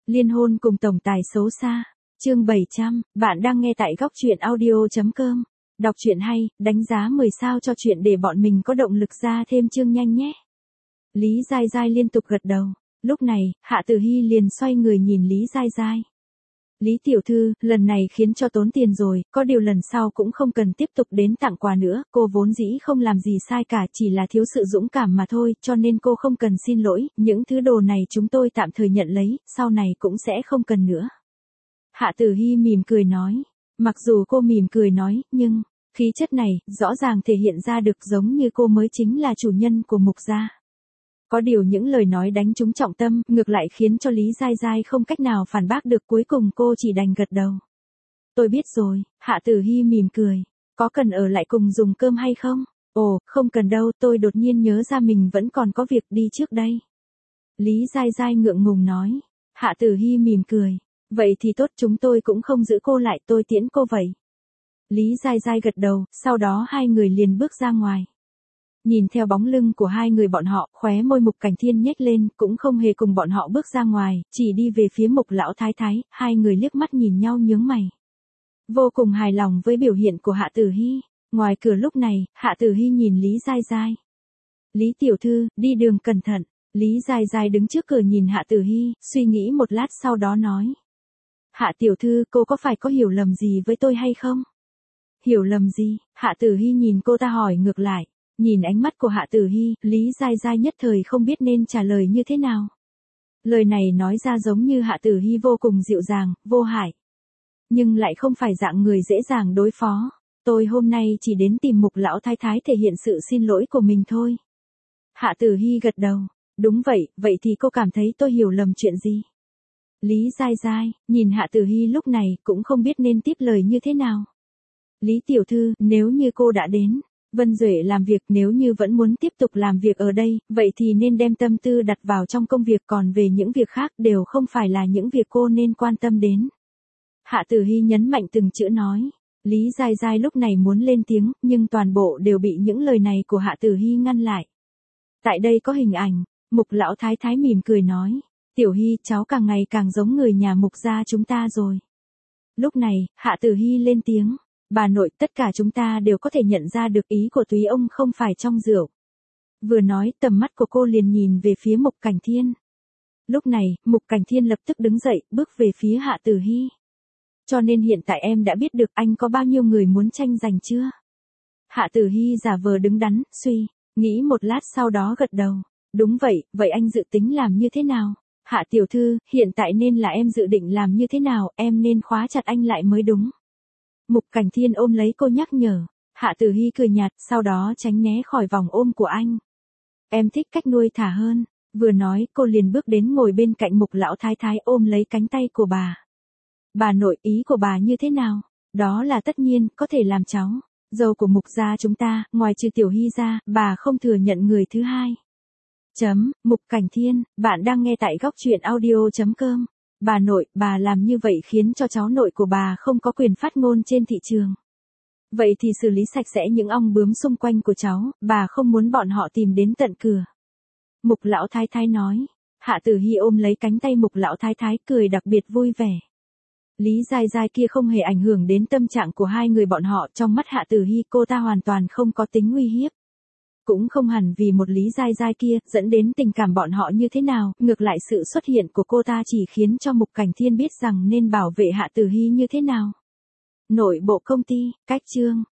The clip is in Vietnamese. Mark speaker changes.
Speaker 1: Liên hôn cùng tổng tài xấu xa. Chương 700, bạn đang nghe tại góc truyện audio.com. Đọc truyện hay, đánh giá 10 sao cho chuyện để bọn mình có động lực ra thêm chương nhanh nhé. Lý Giai Giai liên tục gật đầu. Lúc này, Hạ Tử Hy liền xoay người nhìn Lý Giai Giai. Lý tiểu thư, lần này khiến cho tốn tiền rồi, có điều lần sau cũng không cần tiếp tục đến tặng quà nữa, cô vốn dĩ không làm gì sai cả, chỉ là thiếu sự dũng cảm mà thôi, cho nên cô không cần xin lỗi, những thứ đồ này chúng tôi tạm thời nhận lấy, sau này cũng sẽ không cần nữa. Hạ Tử Hy mỉm cười nói, mặc dù cô mỉm cười nói, nhưng, khí chất này, rõ ràng thể hiện ra được giống như cô mới chính là chủ nhân của Mục gia. Có điều những lời nói đánh trúng trọng tâm, ngược lại khiến cho Lý Giai Giai không cách nào phản bác được, cuối cùng cô chỉ đành gật đầu. Tôi biết rồi, Hạ Tử Hy mỉm cười, có cần ở lại cùng dùng cơm hay không? Ồ, không cần đâu, tôi đột nhiên nhớ ra mình vẫn còn có việc đi trước đây. Lý Giai Giai ngượng ngùng nói, Hạ Tử Hy mỉm cười, vậy thì tốt, chúng tôi cũng không giữ cô lại, tôi tiễn cô vậy. Lý Giai Giai gật đầu, sau đó hai người liền bước ra ngoài. Nhìn theo bóng lưng của hai người bọn họ, khóe môi Mục Cảnh Thiên nhếch lên, cũng không hề cùng bọn họ bước ra ngoài, chỉ đi về phía Mục lão thái thái, hai người liếc mắt nhìn nhau nhướng mày. Vô cùng hài lòng với biểu hiện của Hạ Tử Hy. Ngoài cửa lúc này, Hạ Tử Hy nhìn Lý Giai Giai. Lý tiểu thư, đi đường cẩn thận. Lý Giai Giai đứng trước cửa nhìn Hạ Tử Hy, suy nghĩ một lát sau đó nói. Hạ tiểu thư, cô có phải có hiểu lầm gì với tôi hay không? Hiểu lầm gì? Hạ Tử Hy nhìn cô ta hỏi ngược lại. Nhìn ánh mắt của Hạ Tử Hy, Lý Giai Giai nhất thời không biết nên trả lời như thế nào. Lời này nói ra giống như Hạ Tử Hy vô cùng dịu dàng, vô hại. Nhưng lại không phải dạng người dễ dàng đối phó. Tôi hôm nay chỉ đến tìm Mục lão thái thái thể hiện sự xin lỗi của mình thôi. Hạ Tử Hy gật đầu. Đúng vậy, vậy thì cô cảm thấy tôi hiểu lầm chuyện gì? Lý Giai Giai, nhìn Hạ Tử Hy lúc này cũng không biết nên tiếp lời như thế nào. Lý tiểu thư, nếu như cô đã đến Vân Duệ làm việc, nếu như vẫn muốn tiếp tục làm việc ở đây, vậy thì nên đem tâm tư đặt vào trong công việc, còn về những việc khác đều không phải là những việc cô nên quan tâm đến. Hạ Tử Hy nhấn mạnh từng chữ nói. Lý Giai Giai lúc này muốn lên tiếng, nhưng toàn bộ đều bị những lời này của Hạ Tử Hy ngăn lại. Tại đây có hình ảnh, Mục lão thái thái mỉm cười nói. Tiểu Hy, cháu càng ngày càng giống người nhà Mục gia chúng ta rồi. Lúc này, Hạ Tử Hy lên tiếng. Bà nội, tất cả chúng ta đều có thể nhận ra được ý của túy ông không phải trong rượu. Vừa nói, tầm mắt của cô liền nhìn về phía Mục Cảnh Thiên. Lúc này, Mục Cảnh Thiên lập tức đứng dậy, bước về phía Hạ Tử Hy. Cho nên hiện tại em đã biết được anh có bao nhiêu người muốn tranh giành chưa? Hạ Tử Hy giả vờ đứng đắn, suy nghĩ một lát sau đó gật đầu. Đúng vậy, vậy anh dự tính làm như thế nào? Hạ tiểu thư, hiện tại nên là em dự định làm như thế nào, em nên khóa chặt anh lại mới đúng. Mục Cảnh Thiên ôm lấy cô nhắc nhở. Hạ Tử Hy cười nhạt, sau đó tránh né khỏi vòng ôm của anh. Em thích cách nuôi thả hơn. Vừa nói, cô liền bước đến ngồi bên cạnh Mục lão thái thái, ôm lấy cánh tay của bà. Bà nội, ý của bà như thế nào? Đó là tất nhiên, có thể làm cháu dâu của Mục gia chúng ta, ngoài trừ Tiểu Hy ra, bà không thừa nhận người thứ hai. Mục Cảnh Thiên, bạn đang nghe tại góc truyện audio.com. Bà nội, bà làm như vậy khiến cho cháu nội của bà không có quyền phát ngôn trên thị trường. Vậy thì xử lý sạch sẽ những ong bướm xung quanh của cháu, bà không muốn bọn họ tìm đến tận cửa. Mục lão thái thái nói. Hạ Tử Hy ôm lấy cánh tay Mục lão thái thái, cười đặc biệt vui vẻ. Lý Giai Giai kia không hề ảnh hưởng đến tâm trạng của hai người bọn họ, trong mắt Hạ Tử Hy cô ta hoàn toàn không có tính uy hiếp. Cũng không hẳn vì một Lý Giai Giai kia dẫn đến tình cảm bọn họ như thế nào, ngược lại sự xuất hiện của cô ta chỉ khiến cho Mục Cảnh Thiên biết rằng nên bảo vệ Hạ Tử Hy như thế nào. Nội bộ công ty, cách chương.